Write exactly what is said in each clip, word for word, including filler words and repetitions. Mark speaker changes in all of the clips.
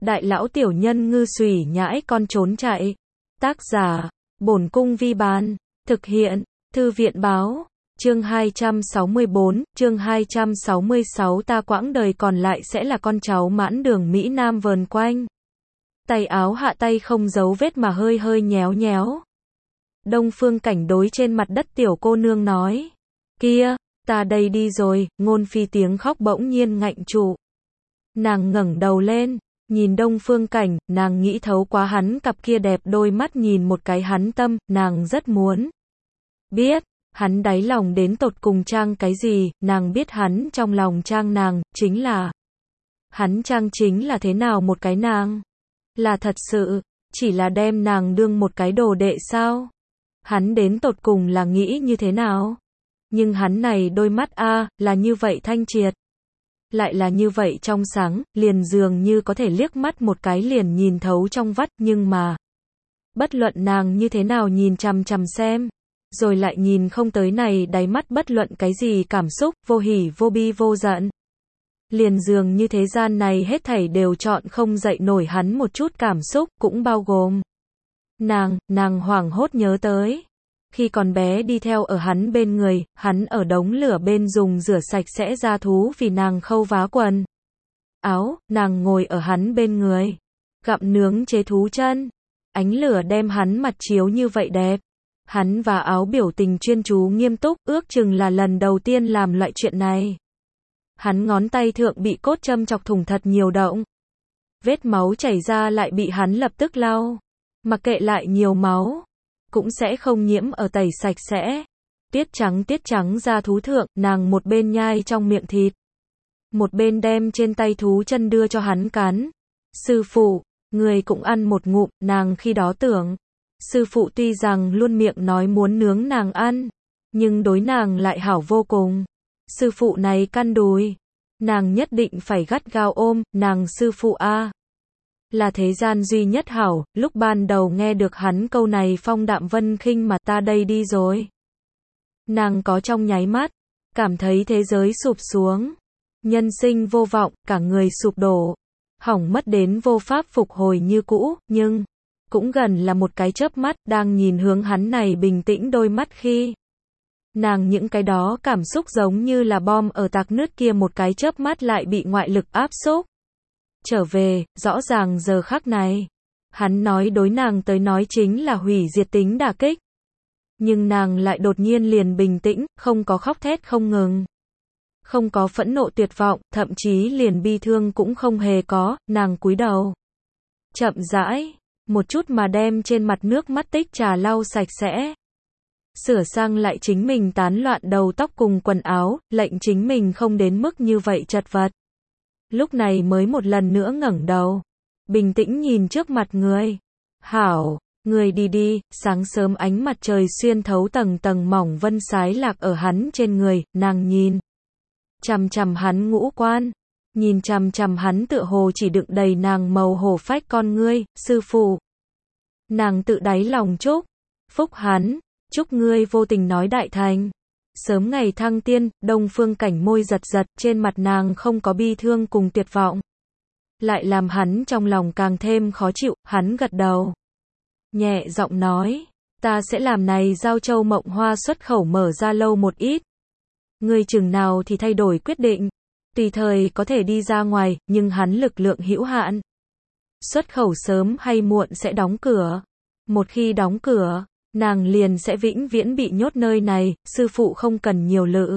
Speaker 1: Đại lão tiểu nhân ngư xùy nhãi con trốn chạy. Tác giả, Bổn Cung Vi Bán. Thực hiện, Thư viện Báo. Chương hai trăm sáu mươi bốn, chương hai trăm sáu mươi sáu ta quãng đời còn lại sẽ là con cháu mãn đường Mỹ Nam vờn quanh. Tay áo hạ tay không giấu vết mà hơi hơi nhéo nhéo. Đông Phương Cảnh đối trên mặt đất tiểu cô nương nói. Kia, ta đây đi rồi, Ngôn Phi tiếng khóc bỗng nhiên ngạnh trụ. Nàng ngẩng đầu lên, nhìn Đông Phương Cảnh, nàng nghĩ thấu quá hắn cặp kia đẹp đôi mắt nhìn một cái hắn tâm, nàng rất muốn biết, hắn đáy lòng đến tột cùng trang cái gì, nàng biết hắn trong lòng trang nàng, chính là hắn trang chính là thế nào một cái nàng? Là thật sự, chỉ là đem nàng đương một cái đồ đệ sao? Hắn đến tột cùng là nghĩ như thế nào? Nhưng hắn này đôi mắt a, là như vậy thanh triệt. Lại là như vậy trong sáng, liền dường như có thể liếc mắt một cái liền nhìn thấu trong vắt, nhưng mà bất luận nàng như thế nào nhìn chằm chằm xem, rồi lại nhìn không tới này đáy mắt bất luận cái gì cảm xúc, vô hỉ vô bi vô giận. Liền dường như thế gian này hết thảy đều chọn không dậy nổi hắn một chút cảm xúc, cũng bao gồm nàng, nàng hoảng hốt nhớ tới. Khi còn bé đi theo ở hắn bên người, hắn ở đống lửa bên dùng rửa sạch sẽ da thú vì nàng khâu vá quần áo, nàng ngồi ở hắn bên người, gặm nướng chế thú chân. Ánh lửa đem hắn mặt chiếu như vậy đẹp. Hắn và áo biểu tình chuyên chú nghiêm túc, ước chừng là lần đầu tiên làm loại chuyện này. Hắn ngón tay thượng bị cốt châm chọc thủng thật nhiều động. Vết máu chảy ra lại bị hắn lập tức lau. Mặc kệ lại nhiều máu, cũng sẽ không nhiễm ở tẩy sạch sẽ. Tiết trắng tiết trắng da thú thượng, nàng một bên nhai trong miệng thịt, một bên đem trên tay thú chân đưa cho hắn cắn. Sư phụ, người cũng ăn một ngụm, nàng khi đó tưởng. Sư phụ tuy rằng luôn miệng nói muốn nướng nàng ăn, nhưng đối nàng lại hảo vô cùng. Sư phụ này căn đùi, nàng nhất định phải gắt gao ôm, nàng sư phụ a, là thế gian duy nhất hảo. Lúc ban đầu nghe được hắn câu này phong đạm vân khinh mà ta đây đi rồi. Nàng có trong nháy mắt, cảm thấy thế giới sụp xuống. Nhân sinh vô vọng, cả người sụp đổ. Hỏng mất đến vô pháp phục hồi như cũ, nhưng cũng gần là một cái chớp mắt, đang nhìn hướng hắn này bình tĩnh đôi mắt khi nàng những cái đó cảm xúc giống như là bom ở tạc nứt kia một cái chớp mắt lại bị ngoại lực áp xúc trở về. Rõ ràng giờ khắc này, hắn nói đối nàng tới nói chính là hủy diệt tính đả kích. Nhưng nàng lại đột nhiên liền bình tĩnh, không có khóc thét không ngừng, không có phẫn nộ tuyệt vọng, thậm chí liền bi thương cũng không hề có. Nàng cúi đầu, chậm rãi, một chút mà đem trên mặt nước mắt tích trà lau sạch sẽ. Sửa sang lại chính mình tán loạn đầu tóc cùng quần áo, lệnh chính mình không đến mức như vậy chật vật. Lúc này mới một lần nữa ngẩng đầu, bình tĩnh nhìn trước mặt người. Hảo, người đi đi. Sáng sớm ánh mặt trời xuyên thấu tầng tầng mỏng vân sái lạc ở hắn trên người, nàng nhìn chằm chằm hắn ngũ quan, nhìn chằm chằm hắn tựa hồ chỉ đựng đầy nàng màu hổ phách con ngươi. Sư phụ, nàng tự đáy lòng chúc phúc hắn, chúc ngươi vô tình nói đại thành, sớm ngày thăng tiên. Đông Phương Cảnh môi giật giật, trên mặt nàng không có bi thương cùng tuyệt vọng, lại làm hắn trong lòng càng thêm khó chịu. Hắn gật đầu, nhẹ giọng nói, ta sẽ làm này giao châu mộng hoa xuất khẩu mở ra lâu một ít. Ngươi chừng nào thì thay đổi quyết định, tùy thời có thể đi ra ngoài, nhưng hắn lực lượng hữu hạn. Xuất khẩu sớm hay muộn sẽ đóng cửa. Một khi đóng cửa, nàng liền sẽ vĩnh viễn bị nhốt nơi này. Sư phụ không cần nhiều lự.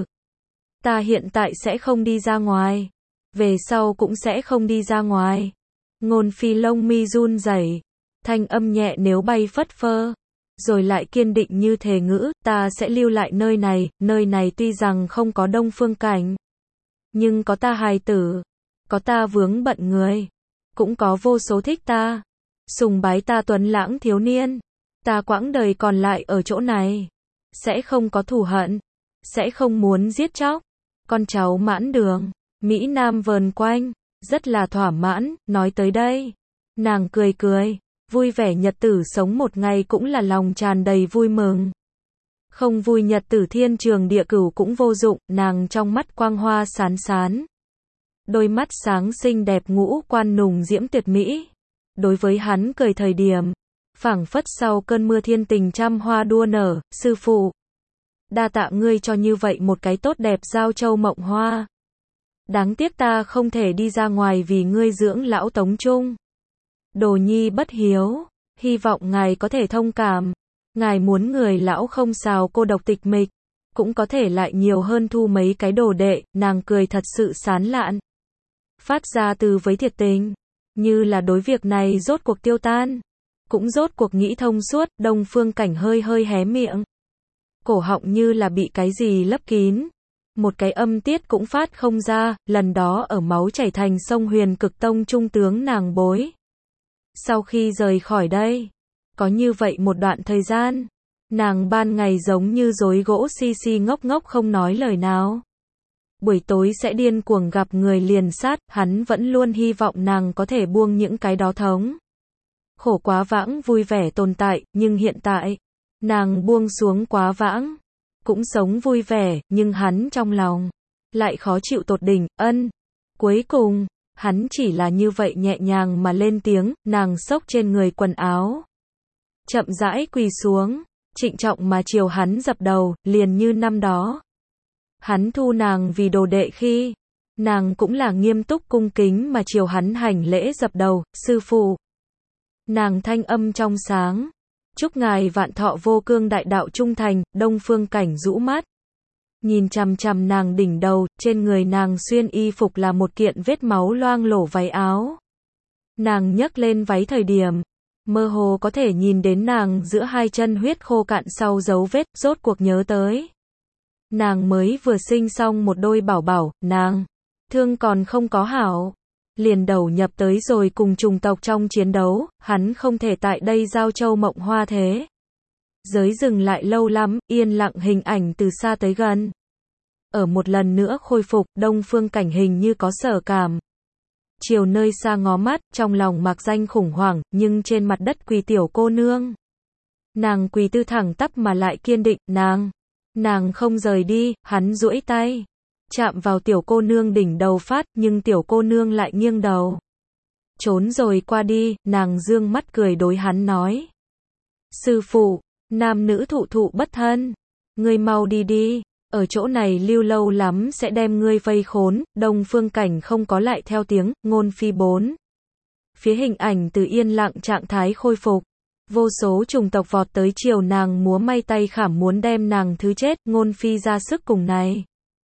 Speaker 1: Ta hiện tại sẽ không đi ra ngoài. Về sau cũng sẽ không đi ra ngoài. Ngôn Phi lông mi run rẩy, thanh âm nhẹ nếu bay phất phơ, rồi lại kiên định như thề ngữ, ta sẽ lưu lại nơi này. Nơi này tuy rằng không có Đông Phương Cảnh, nhưng có ta hài tử, có ta vướng bận người, cũng có vô số thích ta, sùng bái ta tuấn lãng thiếu niên. Ta quãng đời còn lại ở chỗ này, sẽ không có thù hận, sẽ không muốn giết chóc. Con cháu mãn đường Mỹ Nam vờn quanh, rất là thỏa mãn. Nói tới đây, nàng cười cười, vui vẻ nhật tử sống một ngày cũng là lòng tràn đầy vui mừng. Không vui nhật tử thiên trường địa cửu cũng vô dụng, nàng trong mắt quang hoa sán sán. đôi mắt sáng xinh đẹp ngũ quan nùng diễm tuyệt mỹ. Đối với hắn cười thời điểm, phảng phất sau cơn mưa thiên tình trăm hoa đua nở, sư phụ. Đa tạ ngươi cho như vậy một cái tốt đẹp giao châu mộng hoa. Đáng tiếc ta không thể đi ra ngoài vì ngươi dưỡng lão tống trung. Đồ nhi bất hiếu, hy vọng ngài có thể thông cảm. Ngài muốn người lão không xào cô độc tịch mịch, cũng có thể lại nhiều hơn thu mấy cái đồ đệ, nàng cười thật sự sán lạn. Phát ra từ với thiệt tình, như là đối việc này rốt cuộc tiêu tan, cũng rốt cuộc nghĩ thông suốt, Đông Phương Cảnh hơi hơi hé miệng. Cổ họng như là bị cái gì lấp kín, một cái âm tiết cũng phát không ra, lần đó ở máu chảy thành sông Huyền Cực Tông trung tướng nàng bối. Sau khi rời khỏi đây, có như vậy một đoạn thời gian, nàng ban ngày giống như rối gỗ si si ngốc ngốc không nói lời nào. Buổi tối sẽ điên cuồng gặp người liền sát, hắn vẫn luôn hy vọng nàng có thể buông những cái đó thống. Khổ quá vãng vui vẻ tồn tại, nhưng hiện tại, nàng buông xuống quá vãng, cũng sống vui vẻ, nhưng hắn trong lòng, lại khó chịu tột đỉnh, ân. Cuối cùng, hắn chỉ là như vậy nhẹ nhàng mà lên tiếng, nàng xốc trên người quần áo. Chậm rãi quỳ xuống, trịnh trọng mà chiều hắn dập đầu, liền như năm đó. Hắn thu nàng vì đồ đệ khi, nàng cũng là nghiêm túc cung kính mà chiều hắn hành lễ dập đầu, sư phụ. Nàng thanh âm trong sáng, chúc ngài vạn thọ vô cương đại đạo trung thành, Đông Phương Cảnh rũ mắt. Nhìn chằm chằm nàng đỉnh đầu, trên người nàng xuyên y phục là một kiện vết máu loang lổ váy áo. Nàng nhấc lên váy thời điểm, mơ hồ có thể nhìn đến nàng giữa hai chân huyết khô cạn sau dấu vết, rốt cuộc nhớ tới. Nàng mới vừa sinh xong một đôi bảo bảo, nàng, thương còn không có hảo. Liền đầu nhập tới rồi cùng chủng tộc trong chiến đấu, hắn không thể tại đây giao châu mộng hoa thế. Giới dừng lại lâu lắm, yên lặng hình ảnh từ xa tới gần. Ở một lần nữa khôi phục, Đông Phương Cảnh hình như có sở cảm. Chiều nơi xa ngó mắt, trong lòng mạc danh khủng hoảng, nhưng trên mặt đất quỳ tiểu cô nương. Nàng quỳ tư thẳng tắp mà lại kiên định, nàng. Nàng không rời đi, hắn duỗi tay. Chạm vào tiểu cô nương đỉnh đầu phát, nhưng tiểu cô nương lại nghiêng đầu. Trốn rồi qua đi, nàng dương mắt cười đối hắn nói. Sư phụ, nam nữ thụ thụ bất thân. Ngươi mau đi đi, ở chỗ này lưu lâu lắm sẽ đem ngươi vây khốn, Đông Phương Cảnh không có lại theo tiếng, ngôn phi bốn. Phía hình ảnh từ yên lặng trạng thái khôi phục. Vô số chủng tộc vọt tới chiều nàng múa may tay khảm muốn đem nàng thứ chết, ngôn phi ra sức cùng này.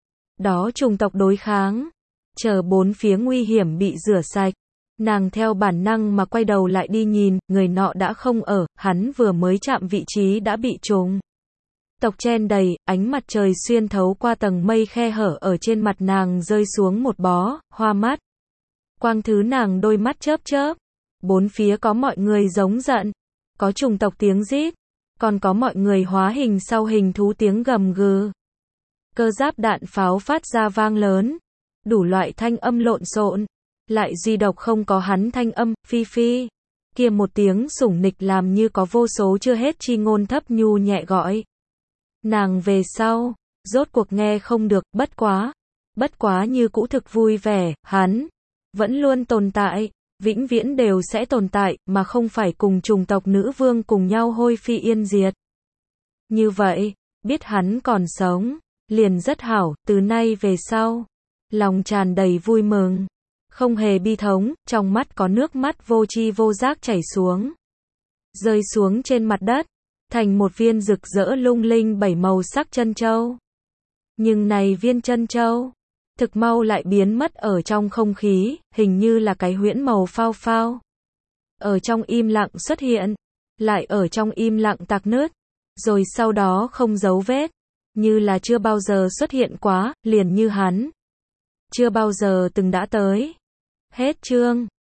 Speaker 1: Đó chủng tộc đối kháng. Chờ bốn phía nguy hiểm bị rửa sạch. Nàng theo bản năng mà quay đầu lại đi nhìn, người nọ đã không ở, hắn vừa mới chạm vị trí đã bị trùng. Tộc chen đầy, ánh mặt trời xuyên thấu qua tầng mây khe hở ở trên mặt nàng rơi xuống một bó, hoa mắt. Quang thứ nàng đôi mắt chớp chớp. Bốn phía có mọi người giống giận. Có chủng tộc tiếng rít. Còn có mọi người hóa hình sau hình thú tiếng gầm gừ. Cơ giáp đạn pháo phát ra vang lớn. Đủ loại thanh âm lộn xộn. Lại duy độc không có hắn thanh âm, phi phi. Kia một tiếng sủng nịch làm như có vô số chưa hết chi ngôn thấp nhu nhẹ gọi. Nàng về sau, rốt cuộc nghe không được, bất quá. Bất quá như cũ thực vui vẻ, hắn. Vẫn luôn tồn tại, vĩnh viễn đều sẽ tồn tại, mà không phải cùng chủng tộc nữ vương cùng nhau hôi phi yên diệt. Như vậy, biết hắn còn sống, liền rất hảo, từ nay về sau. Lòng tràn đầy vui mừng. Không hề bi thống, trong mắt có nước mắt vô tri vô giác chảy xuống. Rơi xuống trên mặt đất, thành một viên rực rỡ lung linh bảy màu sắc chân châu. Nhưng này viên chân châu, thực mau lại biến mất ở trong không khí, hình như là cái huyễn màu phao phao. Ở trong im lặng xuất hiện, lại ở trong im lặng tạc nứt, rồi sau đó không dấu vết, như là chưa bao giờ xuất hiện quá, liền như hắn. Chưa bao giờ từng đã tới. Hết chương.